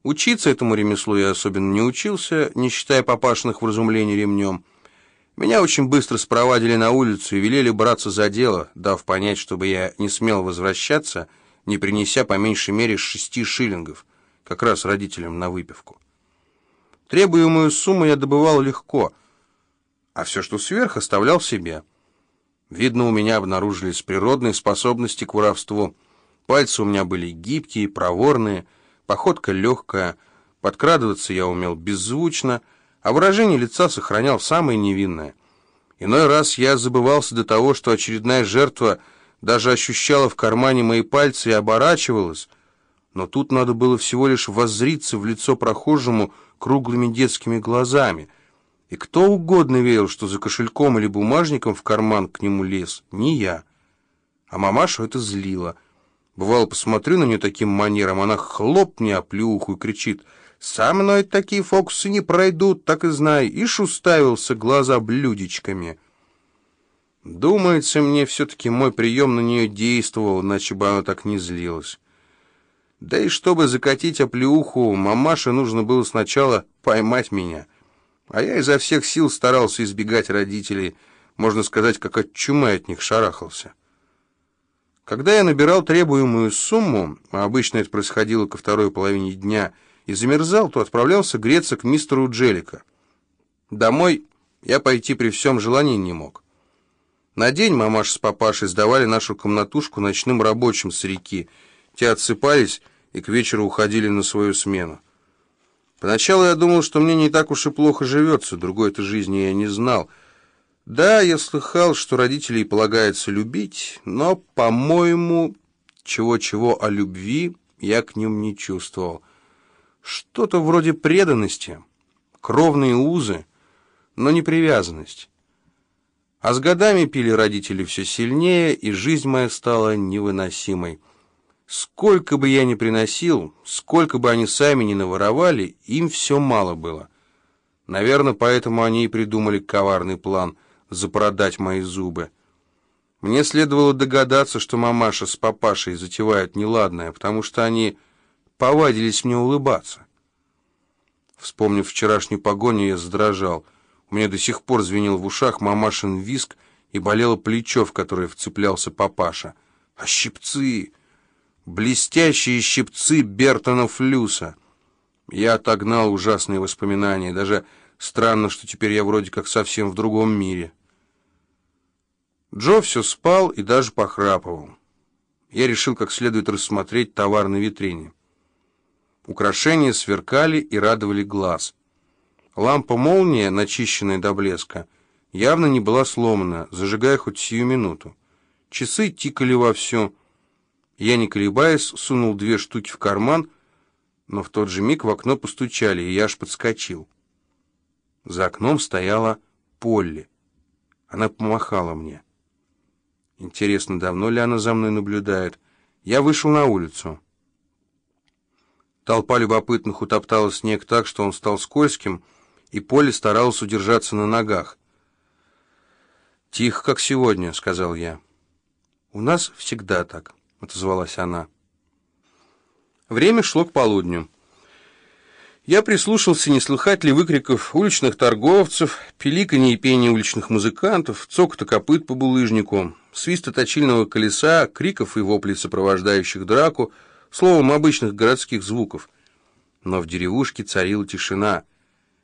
Учиться этому ремеслу я особенно не учился, не считая папашиных вразумлений ремнем. Меня очень быстро спровадили на улицу и велели браться за дело, дав понять, чтобы я не смел возвращаться, не принеся по меньшей мере 6 шиллингов, как раз родителям на выпивку. Требуемую сумму я добывал легко, а все, что сверх, оставлял себе. Видно, у меня обнаружились природные способности к воровству. Пальцы у меня были гибкие, проворные, походка легкая, подкрадываться я умел беззвучно, а выражение лица сохранял самое невинное. Иной раз я забывался до того, что очередная жертва даже ощущала в кармане мои пальцы и оборачивалась, но тут надо было всего лишь воззриться в лицо прохожему круглыми детскими глазами, и кто угодно верил, что за кошельком или бумажником в карман к нему лез, не я. А мамашу это злило. Бывало, посмотрю на нее таким манером, она хлоп мне оплеуху и кричит: «Со мной такие фокусы не пройдут, так и знай», и уставился глаза блюдечками. Думается, мне все-таки мой прием на нее действовал, иначе бы она так не злилась. Да и чтобы закатить оплеуху, мамаше нужно было сначала поймать меня. А я изо всех сил старался избегать родителей, можно сказать, как от чумы от них шарахался. Когда я набирал требуемую сумму, а обычно это происходило ко второй половине дня, и замерзал, то отправлялся греться к мистеру Джеллика. Домой я пойти при всем желании не мог. На день мамаша с папашей сдавали нашу комнатушку ночным рабочим с реки. Те отсыпались и к вечеру уходили на свою смену. Поначалу я думал, что мне не так уж и плохо живется, другой-то жизни я не знал. Да, я слыхал, что родителей полагается любить, но, по-моему, чего-чего о любви я к ним не чувствовал. Что-то вроде преданности, кровные узы, но не привязанность. А с годами пили родители все сильнее, и жизнь моя стала невыносимой. Сколько бы я ни приносил, сколько бы они сами ни наворовали, им все мало было. Наверное, поэтому они и придумали коварный план запродать мои зубы. Мне следовало догадаться, что мамаша с папашей затевают неладное, потому что они повадились мне улыбаться. Вспомнив вчерашнюю погоню, я задрожал. У меня до сих пор звенел в ушах мамашин визг и болело плечо, в которое вцеплялся папаша. А щипцы! Блестящие щипцы Бертона Флюса! Я отогнал ужасные воспоминания. Даже странно, что теперь я вроде как совсем в другом мире. Джо все спал и даже похрапывал. Я решил как следует рассмотреть товар на витрине. Украшения сверкали и радовали глаз. Лампа-молния, начищенная до блеска, явно не была сломана, зажигая хоть сию минуту. Часы тикали вовсю. Я, не колебаясь, сунул 2 штуки в карман, но в тот же миг в окно постучали, и я аж подскочил. За окном стояла Полли. Она помахала мне. Интересно, давно ли она за мной наблюдает? Я вышел на улицу. Толпа любопытных утоптала снег так, что он стал скользким, и Полли старалась удержаться на ногах. «Тихо, как сегодня», — сказал я. «У нас всегда так», — отозвалась она. Время шло к полудню. Я прислушался, не слыхать ли выкриков уличных торговцев, пиликанье и пение уличных музыкантов, цокота копыт по булыжнику, свиста точильного колеса, криков и воплей сопровождающих драку, словом, обычных городских звуков. Но в деревушке царила тишина.